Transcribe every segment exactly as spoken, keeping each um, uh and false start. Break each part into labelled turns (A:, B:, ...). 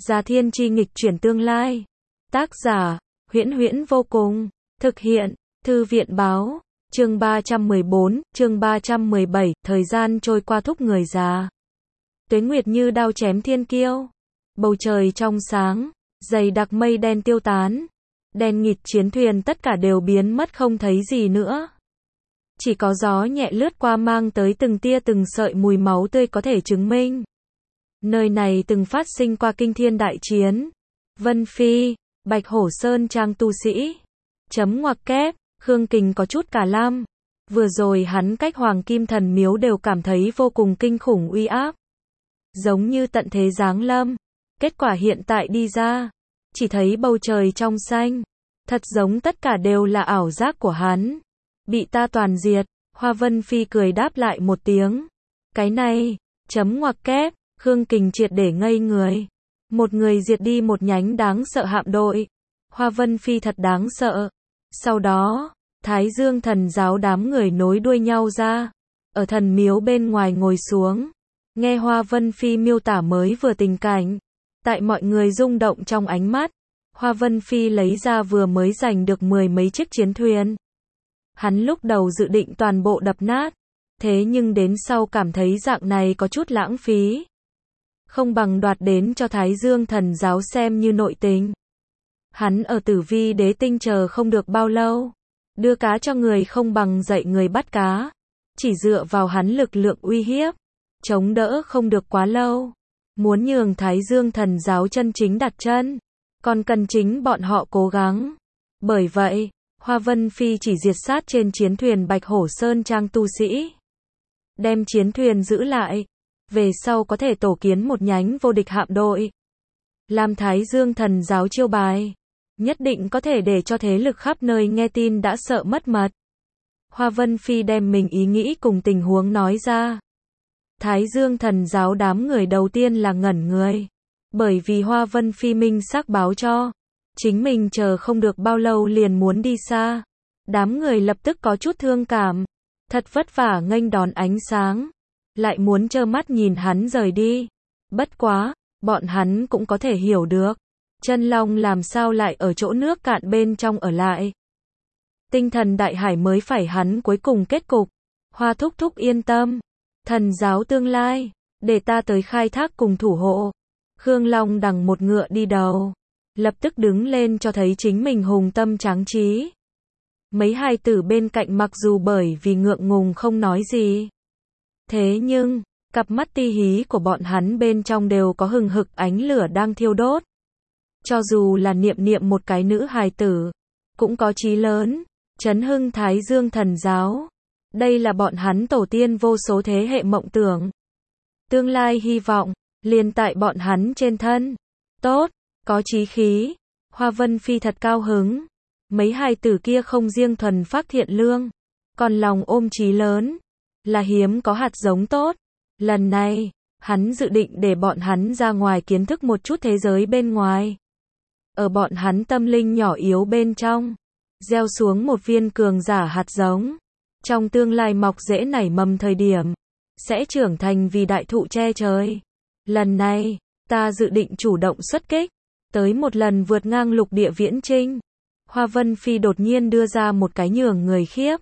A: Gia Thiên Chi nghịch chuyển tương lai. Tác giả, Huyễn Huyễn vô cùng. Thực hiện, Thư viện báo. Chương ba trăm mười bốn, chương ba trăm mười bảy, thời gian trôi qua thúc người già. Tuế nguyệt như đao chém thiên kiêu. Bầu trời trong sáng, dày đặc mây đen tiêu tán. Đen nghịt chiến thuyền tất cả đều biến mất không thấy gì nữa. Chỉ có gió nhẹ lướt qua mang tới từng tia từng sợi mùi máu tươi có thể chứng minh. Nơi này từng phát sinh qua kinh thiên đại chiến. Vân Phi, Bạch Hổ Sơn trang tu sĩ. Chấm ngoặc kép, Khương Kình có chút cả lam. Vừa rồi hắn cách Hoàng Kim Thần Miếu đều cảm thấy vô cùng kinh khủng uy áp. Giống như tận thế giáng lâm. Kết quả hiện tại đi ra, chỉ thấy bầu trời trong xanh. Thật giống tất cả đều là ảo giác của hắn. Bị ta toàn diệt. Hoa Vân Phi cười đáp lại một tiếng. Cái này, chấm ngoặc kép, Khương Kình triệt để ngây người. Một người diệt đi một nhánh đáng sợ hạm đội. Hoa Vân Phi thật đáng sợ. Sau đó, Thái Dương thần giáo đám người nối đuôi nhau ra. Ở thần miếu bên ngoài ngồi xuống. Nghe Hoa Vân Phi miêu tả mới vừa tình cảnh. Tại mọi người rung động trong ánh mắt. Hoa Vân Phi lấy ra vừa mới giành được mười mấy chiếc chiến thuyền. Hắn lúc đầu dự định toàn bộ đập nát. Thế nhưng đến sau cảm thấy dạng này có chút lãng phí. Không bằng đoạt đến cho Thái Dương thần giáo xem như nội tình. Hắn ở Tử Vi Đế Tinh chờ không được bao lâu. Đưa cá cho người không bằng dạy người bắt cá. Chỉ dựa vào hắn lực lượng uy hiếp. Chống đỡ không được quá lâu. Muốn nhường Thái Dương thần giáo chân chính đặt chân. Còn cần chính bọn họ cố gắng. Bởi vậy, Hoa Vân Phi chỉ diệt sát trên chiến thuyền Bạch Hổ Sơn trang tu sĩ. Đem chiến thuyền giữ lại. Về sau có thể tổ kiến một nhánh vô địch hạm đội. Làm Thái Dương thần giáo chiêu bài. Nhất định có thể để cho thế lực khắp nơi nghe tin đã sợ mất mật. Hoa Vân Phi đem mình ý nghĩ cùng tình huống nói ra. Thái Dương thần giáo đám người đầu tiên là ngẩn người. Bởi vì Hoa Vân Phi minh xác báo cho. Chính mình chờ không được bao lâu liền muốn đi xa. Đám người lập tức có chút thương cảm. Thật vất vả nghênh đón ánh sáng. Lại muốn trơ mắt nhìn hắn rời đi. Bất quá, bọn hắn cũng có thể hiểu được. Chân long làm sao lại ở chỗ nước cạn bên trong ở lại. Tinh thần đại hải mới phải hắn cuối cùng kết cục. Hoa thúc thúc yên tâm. Thần giáo tương lai, để ta tới khai thác cùng thủ hộ. Khương Long đằng một ngựa đi đầu. Lập tức đứng lên cho thấy chính mình hùng tâm tráng trí. Mấy hài tử bên cạnh mặc dù bởi vì ngượng ngùng không nói gì. Thế nhưng, cặp mắt ti hí của bọn hắn bên trong đều có hừng hực ánh lửa đang thiêu đốt. Cho dù là Niệm Niệm một cái nữ hài tử, cũng có chí lớn, chấn hưng Thái Dương thần giáo. Đây là bọn hắn tổ tiên vô số thế hệ mộng tưởng. Tương lai hy vọng, liền tại bọn hắn trên thân. Tốt, có chí khí. Hoa Vân Phi thật cao hứng. Mấy hài tử kia không riêng thuần phác thiện lương, còn lòng ôm chí lớn. Là hiếm có hạt giống tốt. Lần này, hắn dự định để bọn hắn ra ngoài kiến thức một chút thế giới bên ngoài. Ở bọn hắn tâm linh nhỏ yếu bên trong, gieo xuống một viên cường giả hạt giống. Trong tương lai mọc rễ nảy mầm thời điểm, sẽ trưởng thành vì đại thụ che trời. Lần này, ta dự định chủ động xuất kích, tới một lần vượt ngang lục địa viễn chinh. Hoa Vân Phi đột nhiên đưa ra một cái nhường người khiếp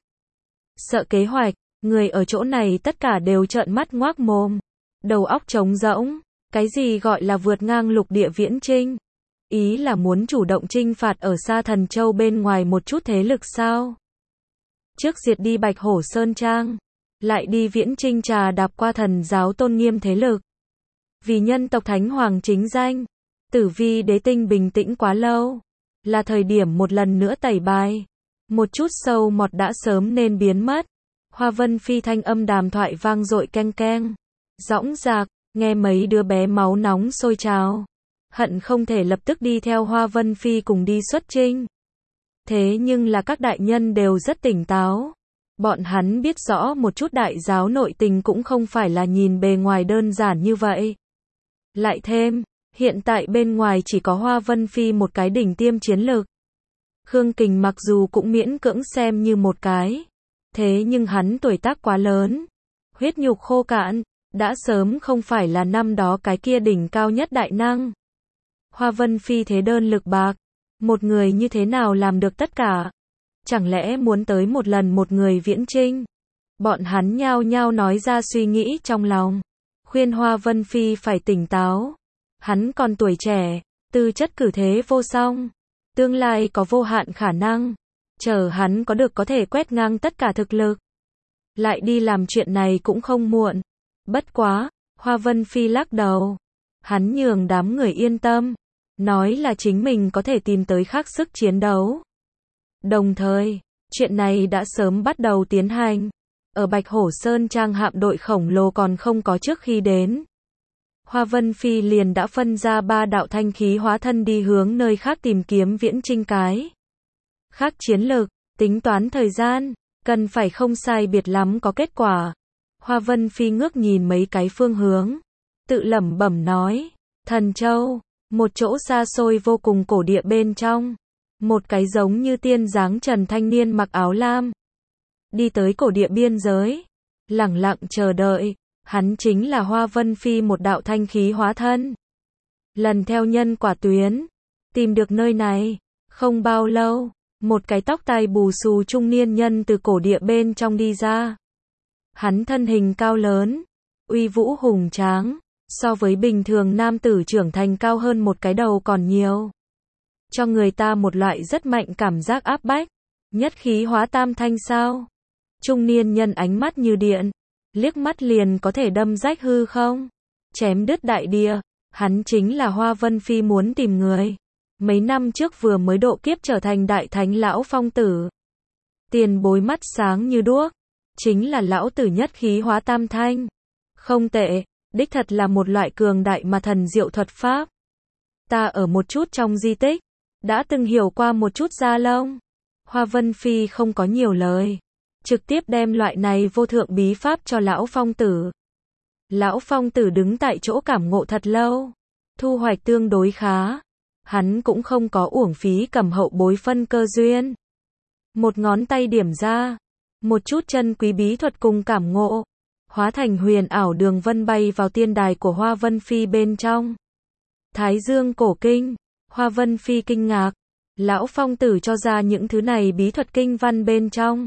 A: sợ kế hoạch. Người ở chỗ này tất cả đều trợn mắt ngoác mồm. Đầu óc trống rỗng. Cái gì gọi là vượt ngang lục địa viễn chinh? Ý là muốn chủ động chinh phạt ở xa Thần Châu bên ngoài một chút thế lực sao? Trước diệt đi Bạch Hổ Sơn Trang. Lại đi viễn chinh trà đạp qua thần giáo tôn nghiêm thế lực. Vì nhân tộc Thánh Hoàng chính danh. Tử Vi Đế Tinh bình tĩnh quá lâu. Là thời điểm một lần nữa tẩy bài. Một chút sâu mọt đã sớm nên biến mất. Hoa Vân Phi thanh âm đàm thoại vang dội keng keng. Dõng dạc, nghe mấy đứa bé máu nóng sôi trào. Hận không thể lập tức đi theo Hoa Vân Phi cùng đi xuất chinh. Thế nhưng là các đại nhân đều rất tỉnh táo. Bọn hắn biết rõ một chút đại giáo nội tình cũng không phải là nhìn bề ngoài đơn giản như vậy. Lại thêm, hiện tại bên ngoài chỉ có Hoa Vân Phi một cái đỉnh tiêm chiến lược. Khương Kình mặc dù cũng miễn cưỡng xem như một cái. Thế nhưng hắn tuổi tác quá lớn. Huyết nhục khô cạn, đã sớm không phải là năm đó cái kia đỉnh cao nhất đại năng. Hoa Vân Phi thế đơn lực bạc, một người như thế nào làm được tất cả? Chẳng lẽ muốn tới một lần một người viễn chinh? Bọn hắn nhao nhao nói ra suy nghĩ trong lòng, khuyên Hoa Vân Phi phải tỉnh táo. Hắn còn tuổi trẻ, tư chất cử thế vô song, tương lai có vô hạn khả năng, chờ hắn có được có thể quét ngang tất cả thực lực. Lại đi làm chuyện này cũng không muộn. Bất quá, Hoa Vân Phi lắc đầu. Hắn nhường đám người yên tâm, nói là chính mình có thể tìm tới khác sức chiến đấu. Đồng thời, chuyện này đã sớm bắt đầu tiến hành. Ở Bạch Hổ Sơn trang hạm đội khổng lồ còn không có trước khi đến, Hoa Vân Phi liền đã phân ra ba đạo thanh khí hóa thân đi hướng nơi khác tìm kiếm viễn chinh cái khác chiến lược, tính toán thời gian, cần phải không sai biệt lắm có kết quả. Hoa Vân Phi ngước nhìn mấy cái phương hướng, tự lẩm bẩm nói, Thần Châu, một chỗ xa xôi vô cùng cổ địa bên trong, một cái giống như tiên dáng trần thanh niên mặc áo lam, đi tới cổ địa biên giới, lẳng lặng chờ đợi. Hắn chính là Hoa Vân Phi, một đạo thanh khí hóa thân. Lần theo nhân quả tuyến, tìm được nơi này, không bao lâu, một cái tóc tai bù xù trung niên nhân từ cổ địa bên trong đi ra. Hắn thân hình cao lớn, uy vũ hùng tráng, so với bình thường nam tử trưởng thành cao hơn một cái đầu còn nhiều. Cho người ta một loại rất mạnh cảm giác áp bách, nhất khí hóa tam thanh sao. Trung niên nhân ánh mắt như điện, liếc mắt liền có thể đâm rách hư không, chém đứt đại địa. Hắn chính là Hoa Vân Phi muốn tìm người. Mấy năm trước vừa mới độ kiếp trở thành đại thánh lão Phong Tử. Tiền bối mắt sáng như đuốc, chính là lão tử nhất khí hóa tam thanh. Không tệ, đích thật là một loại cường đại mà thần diệu thuật pháp. Ta ở một chút trong di tích, đã từng hiểu qua một chút da lông. Hoa Vân Phi không có nhiều lời, trực tiếp đem loại này vô thượng bí pháp cho lão Phong Tử. Lão Phong Tử đứng tại chỗ cảm ngộ thật lâu, thu hoạch tương đối khá. Hắn cũng không có uổng phí cầm hậu bối phân cơ duyên. Một ngón tay điểm ra, một chút chân quý bí thuật cùng cảm ngộ, hóa thành huyền ảo đường vân bay vào tiên đài của Hoa Vân Phi bên trong. Thái Dương cổ kinh, Hoa Vân Phi kinh ngạc, lão Phong Tử cho ra những thứ này bí thuật kinh văn bên trong,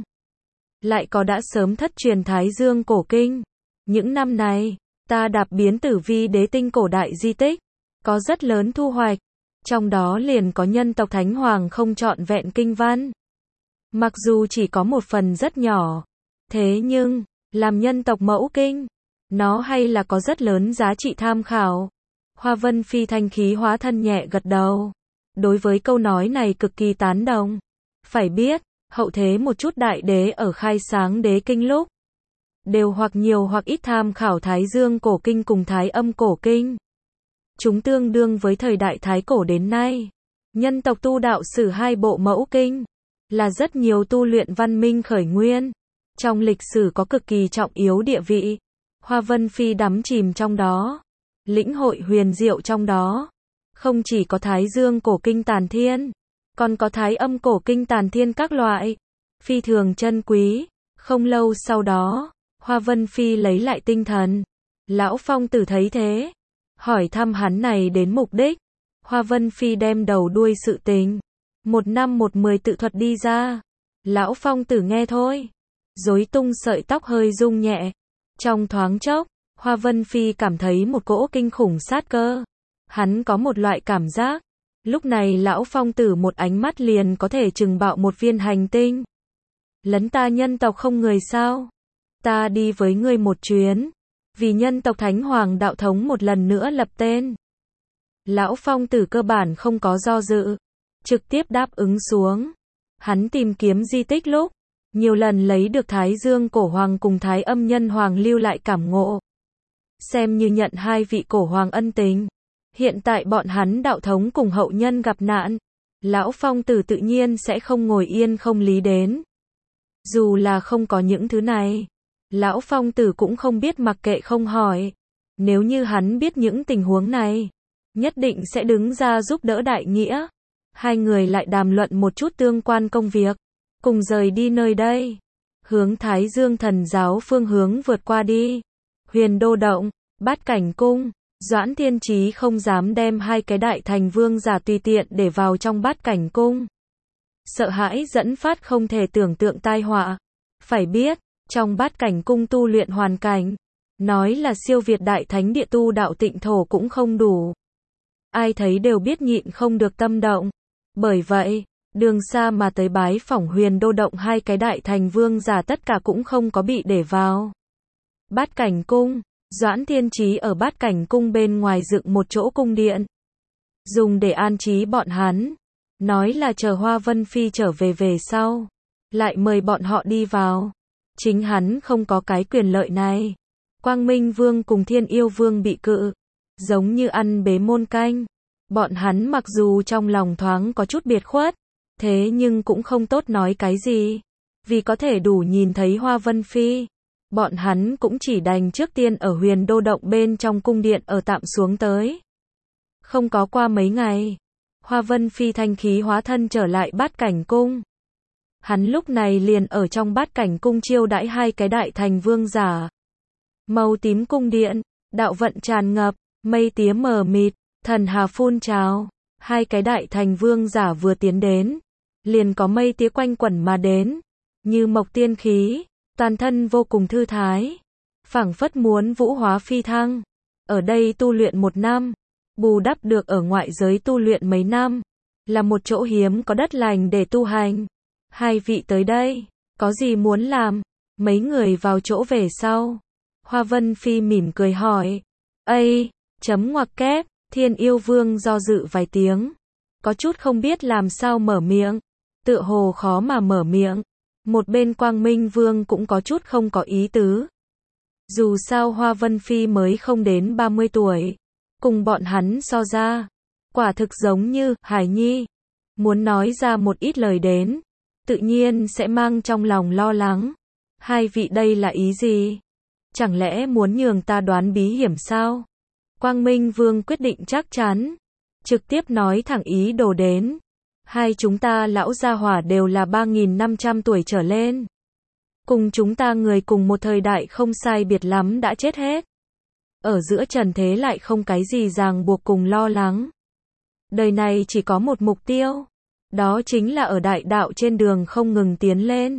A: lại có đã sớm thất truyền Thái Dương cổ kinh. Những năm này, ta đạp biến tử vi đế tinh cổ đại di tích, có rất lớn thu hoạch, trong đó liền có nhân tộc Thánh Hoàng không trọn vẹn kinh văn. Mặc dù chỉ có một phần rất nhỏ, thế nhưng, làm nhân tộc mẫu kinh, nó hay là có rất lớn giá trị tham khảo. Hoa Vân Phi thanh khí hóa thân nhẹ gật đầu. Đối với câu nói này cực kỳ tán đồng. Phải biết, hậu thế một chút đại đế ở khai sáng đế kinh lúc, đều hoặc nhiều hoặc ít tham khảo Thái Dương cổ kinh cùng Thái Âm cổ kinh. Chúng tương đương với thời đại Thái cổ đến nay. Nhân tộc tu đạo sử hai bộ mẫu kinh, là rất nhiều tu luyện văn minh khởi nguyên. Trong lịch sử có cực kỳ trọng yếu địa vị. Hoa Vân Phi đắm chìm trong đó, lĩnh hội huyền diệu trong đó. Không chỉ có Thái Dương cổ kinh Tàn Thiên, còn có Thái Âm cổ kinh Tàn Thiên các loại, phi thường chân quý. Không lâu sau đó, Hoa Vân Phi lấy lại tinh thần. Lão Phong Tử thấy thế, hỏi thăm hắn này đến mục đích. Hoa Vân Phi đem đầu đuôi sự tình, một năm một mười tự thuật đi ra. Lão Phong Tử nghe thôi, rối tung sợi tóc hơi rung nhẹ. Trong thoáng chốc, Hoa Vân Phi cảm thấy một cỗ kinh khủng sát cơ. Hắn có một loại cảm giác, lúc này lão Phong Tử một ánh mắt liền có thể trừng bạo một viên hành tinh. Lấn ta nhân tộc không người sao? Ta đi với ngươi một chuyến, vì nhân tộc Thánh Hoàng đạo thống một lần nữa lập tên. Lão Phong Tử cơ bản không có do dự, trực tiếp đáp ứng xuống. Hắn tìm kiếm di tích lúc, nhiều lần lấy được Thái Dương cổ hoàng cùng Thái Âm nhân hoàng lưu lại cảm ngộ, xem như nhận hai vị cổ hoàng ân tình. Hiện tại bọn hắn đạo thống cùng hậu nhân gặp nạn, lão Phong Tử tự nhiên sẽ không ngồi yên không lý đến. Dù là không có những thứ này, lão Phong Tử cũng không biết mặc kệ không hỏi. Nếu như hắn biết những tình huống này, nhất định sẽ đứng ra giúp đỡ đại nghĩa. Hai người lại đàm luận một chút tương quan công việc, cùng rời đi nơi đây, hướng Thái Dương thần giáo phương hướng vượt qua đi. Huyền Đô Động, Bát Cảnh Cung, Doãn Thiên Chí không dám đem hai cái đại thành vương giả tùy tiện để vào trong bát cảnh cung. Sợ hãi dẫn phát không thể tưởng tượng tai họa. Phải biết, trong bát cảnh cung tu luyện hoàn cảnh, nói là siêu việt đại thánh địa tu đạo tịnh thổ cũng không đủ. Ai thấy đều biết nhịn không được tâm động. Bởi vậy, đường xa mà tới bái phỏng Huyền Đô động hai cái đại thành vương giả tất cả cũng không có bị để vào bát cảnh cung. Doãn Thiên Chí ở bát cảnh cung bên ngoài dựng một chỗ cung điện, dùng để an trí bọn hắn. Nói là chờ Hoa Vân Phi trở về về sau, lại mời bọn họ đi vào. Chính hắn không có cái quyền lợi này. Quang Minh Vương cùng Thiên Yêu Vương bị cự, giống như ăn bế môn canh. Bọn hắn mặc dù trong lòng thoáng có chút biệt khuất, thế nhưng cũng không tốt nói cái gì. Vì có thể đủ nhìn thấy Hoa Vân Phi, bọn hắn cũng chỉ đành trước tiên ở Huyền Đô động bên trong cung điện ở tạm xuống tới. Không có qua mấy ngày, Hoa Vân Phi thanh khí hóa thân trở lại bát cảnh cung. Hắn lúc này liền ở trong bát cảnh cung chiêu đãi hai cái đại thành vương giả. Màu tím cung điện, đạo vận tràn ngập, mây tía mờ mịt, thần hà phun trào. Hai cái đại thành vương giả vừa tiến đến, liền có mây tía quanh quẩn mà đến, như mộc tiên khí, toàn thân vô cùng thư thái, phảng phất muốn vũ hóa phi thăng. Ở đây tu luyện một năm, bù đắp được ở ngoại giới tu luyện mấy năm, là một chỗ hiếm có đất lành để tu hành. Hai vị tới đây, có gì muốn làm? Mấy người vào chỗ về sau. Hoa Vân Phi mỉm cười hỏi. Ây, chấm ngoặc kép, Thiên Yêu Vương do dự vài tiếng, có chút không biết làm sao mở miệng, tựa hồ khó mà mở miệng. Một bên Quang Minh Vương cũng có chút không có ý tứ. Dù sao Hoa Vân Phi mới không đến ba mươi tuổi, cùng bọn hắn so ra, quả thực giống như Hải Nhi. Muốn nói ra một ít lời đến, tự nhiên sẽ mang trong lòng lo lắng. Hai vị đây là ý gì? Chẳng lẽ muốn nhường ta đoán bí hiểm sao? Quang Minh Vương quyết định chắc chắn, trực tiếp nói thẳng ý đồ đến. Hai chúng ta lão gia hỏa đều là ba nghìn năm trăm tuổi trở lên. Cùng chúng ta người cùng một thời đại không sai biệt lắm đã chết hết. Ở giữa trần thế lại không cái gì ràng buộc cùng lo lắng. Đời này chỉ có một mục tiêu, đó chính là ở đại đạo trên đường không ngừng tiến lên.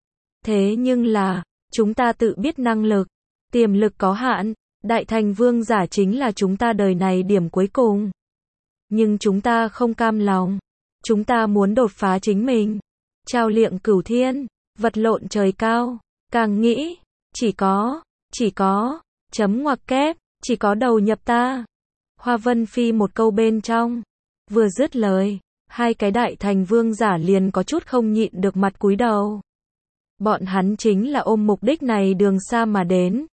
A: Thế nhưng là, chúng ta tự biết năng lực, tiềm lực có hạn, đại thành vương giả chính là chúng ta đời này điểm cuối cùng. Nhưng chúng ta không cam lòng, chúng ta muốn đột phá chính mình, trao liệng cửu thiên, vật lộn trời cao, càng nghĩ, chỉ có, chỉ có, chấm ngoặc kép, chỉ có đầu nhập ta. Hoa Vân Phi một câu bên trong, vừa dứt lời, hai cái đại thành vương giả liền có chút không nhịn được mặt cúi đầu. Bọn hắn chính là ôm mục đích này đường xa mà đến.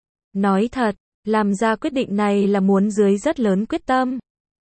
A: Nói thật, làm ra quyết định này là muốn dưới rất lớn quyết tâm.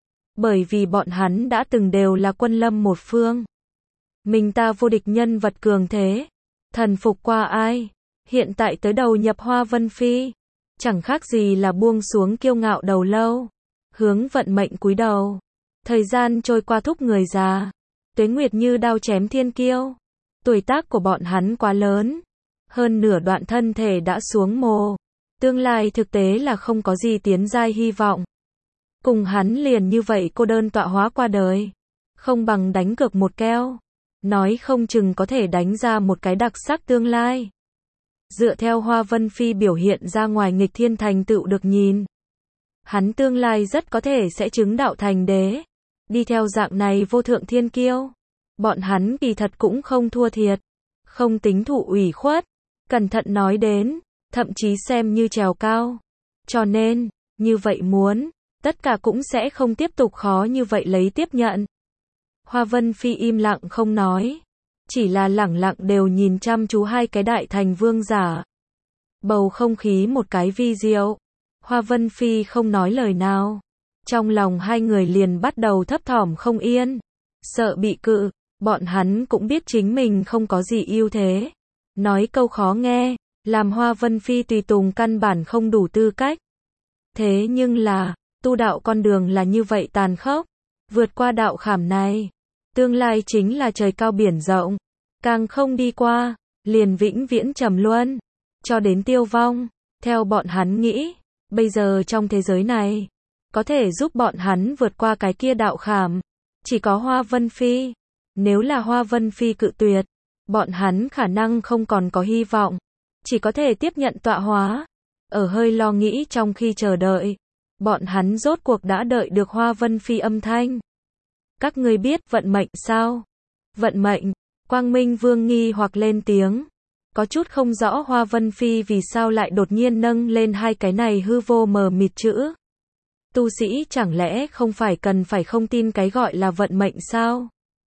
A: Bởi vì bọn hắn đã từng đều là quân lâm một phương. Mình ta vô địch nhân vật cường thế, thần phục qua ai, hiện tại tới đầu nhập Hoa Vân Phi, chẳng khác gì là buông xuống kiêu ngạo đầu lâu, hướng vận mệnh cúi đầu. Thời gian trôi qua thúc người già, tuế nguyệt như đao chém thiên kiêu. Tuổi tác của bọn hắn quá lớn, hơn nửa đoạn thân thể đã xuống mồ, tương lai thực tế là không có gì tiến giai hy vọng. Cùng hắn liền như vậy cô đơn tọa hóa qua đời, không bằng đánh cược một keo, nói không chừng có thể đánh ra một cái đặc sắc tương lai. Dựa theo Hoa Vân Phi biểu hiện ra ngoài nghịch thiên thành tựu được nhìn, hắn tương lai rất có thể sẽ chứng đạo thành đế. Đi theo dạng này vô thượng thiên kiêu, bọn hắn kỳ thật cũng không thua thiệt, không tính thụ ủy khuất, cẩn thận nói đến, thậm chí xem như trèo cao. Cho nên, như vậy muốn, tất cả cũng sẽ không tiếp tục khó như vậy lấy tiếp nhận. Hoa Vân Phi im lặng không nói, chỉ là lẳng lặng đều nhìn chăm chú hai cái đại thành vương giả. Bầu không khí một cái vi diệu, Hoa Vân Phi không nói lời nào. Trong lòng hai người liền bắt đầu thấp thỏm không yên, sợ bị cự, bọn hắn cũng biết chính mình không có gì ưu thế. Nói câu khó nghe, làm Hoa Vân Phi tùy tùng căn bản không đủ tư cách. Thế nhưng là, tu đạo con đường là như vậy tàn khốc, vượt qua đạo khảm này, tương lai chính là trời cao biển rộng, càng không đi qua, liền vĩnh viễn trầm luân, cho đến tiêu vong. Theo bọn hắn nghĩ, Bây giờ trong thế giới này, có thể giúp bọn hắn vượt qua cái kia đạo khảm, chỉ có Hoa Vân Phi. Nếu là Hoa Vân Phi cự tuyệt, bọn hắn khả năng không còn có hy vọng, chỉ có thể tiếp nhận tọa hóa. Ở hơi lo nghĩ trong khi chờ đợi, bọn hắn rốt cuộc đã đợi được Hoa Vân Phi âm thanh. Các ngươi biết vận mệnh sao? Vận mệnh, Quang Minh Vương nghi hoặc lên tiếng. Có chút không rõ Hoa Vân Phi vì sao lại đột nhiên nâng lên hai cái này hư vô mờ mịt chữ. Tu sĩ chẳng lẽ không phải cần phải không tin cái gọi là vận mệnh sao?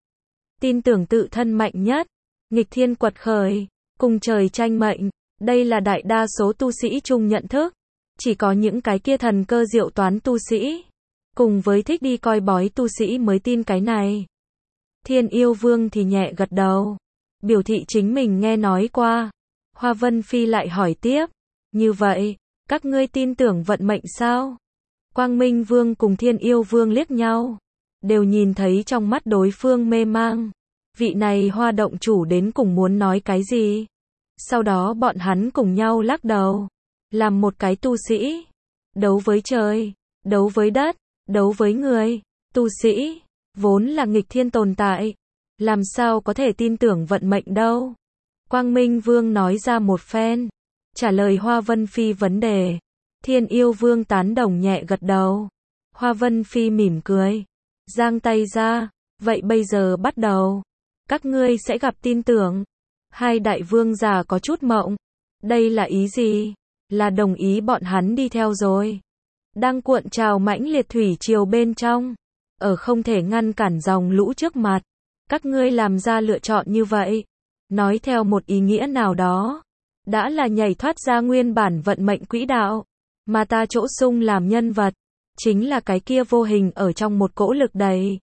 A: Tin tưởng tự thân mạnh nhất, nghịch thiên quật khởi, cùng trời tranh mệnh, đây là đại đa số tu sĩ chung nhận thức. Chỉ có những cái kia thần cơ diệu toán tu sĩ, cùng với thích đi coi bói tu sĩ mới tin cái này. Thiên Yêu Vương thì nhẹ gật đầu, biểu thị chính mình nghe nói qua. Hoa Vân Phi lại hỏi tiếp, như vậy, các ngươi tin tưởng vận mệnh sao? Quang Minh Vương cùng Thiên Yêu Vương liếc nhau, đều nhìn thấy trong mắt đối phương mê mang. Vị này Hoa động chủ đến cùng muốn nói cái gì? Sau đó bọn hắn cùng nhau lắc đầu. Làm một cái tu sĩ, đấu với trời, đấu với đất, đấu với người, tu sĩ, vốn là nghịch thiên tồn tại, làm sao có thể tin tưởng vận mệnh đâu. Quang Minh Vương nói ra một phen, trả lời Hoa Vân Phi vấn đề. Thiên Yêu Vương tán đồng nhẹ gật đầu. Hoa Vân Phi mỉm cười, giang tay ra, vậy bây giờ bắt đầu, các ngươi sẽ gặp tin tưởng. Hai đại vương già có chút mộng, đây là ý gì? Là đồng ý bọn hắn đi theo rồi. Đang cuộn trào mãnh liệt thủy triều bên trong, ở không thể ngăn cản dòng lũ trước mặt, các ngươi làm ra lựa chọn như vậy, nói theo một ý nghĩa nào đó, đã là nhảy thoát ra nguyên bản vận mệnh quỹ đạo, mà ta chỗ sung làm nhân vật, chính là cái kia vô hình ở trong một cỗ lực đầy.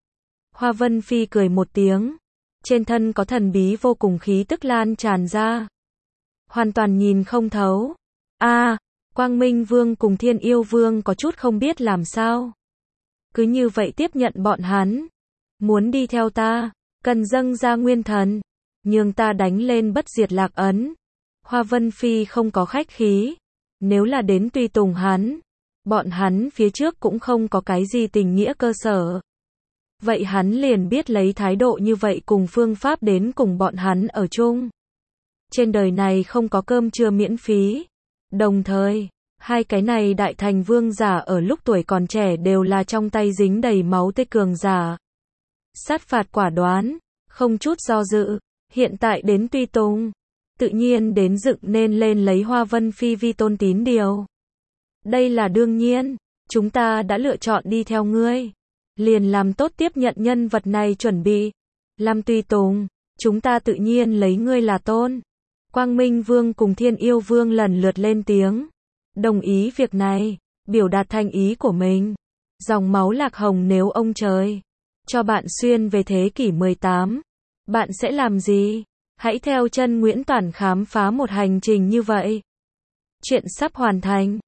A: Hoa Vân Phi cười một tiếng, trên thân có thần bí vô cùng khí tức lan tràn ra, hoàn toàn nhìn không thấu. A, à, Quang Minh Vương cùng Thiên Yêu Vương có chút không biết làm sao. Cứ như vậy tiếp nhận bọn hắn. Muốn đi theo ta, cần dâng ra nguyên thần, nhường ta đánh lên bất diệt lạc ấn. Hoa Vân Phi không có khách khí. Nếu là đến tùy tùng hắn, bọn hắn phía trước cũng không có cái gì tình nghĩa cơ sở. Vậy hắn liền biết lấy thái độ như vậy cùng phương pháp đến cùng bọn hắn ở chung. Trên đời này không có cơm trưa miễn phí. Đồng thời, hai cái này đại thành vương giả ở lúc tuổi còn trẻ đều là trong tay dính đầy máu tươi cường giả. Sát phạt quả đoán, không chút do dự, hiện tại đến tùy tùng, tự nhiên đến dựng nên lên lấy Hoa Vân Phi vi tôn tín điều. Đây là đương nhiên, chúng ta đã lựa chọn đi theo ngươi, liền làm tốt tiếp nhận nhân vật này chuẩn bị. Làm tùy tùng, chúng ta tự nhiên lấy ngươi là tôn. Quang Minh Vương cùng Thiên Yêu Vương lần lượt lên tiếng, đồng ý việc này, biểu đạt thành ý của mình. Dòng máu lạc hồng nếu ông trời cho bạn xuyên về thế kỷ mười tám, bạn sẽ làm gì? Hãy theo chân Nguyễn Toản khám phá một hành trình như vậy. Chuyện sắp hoàn thành.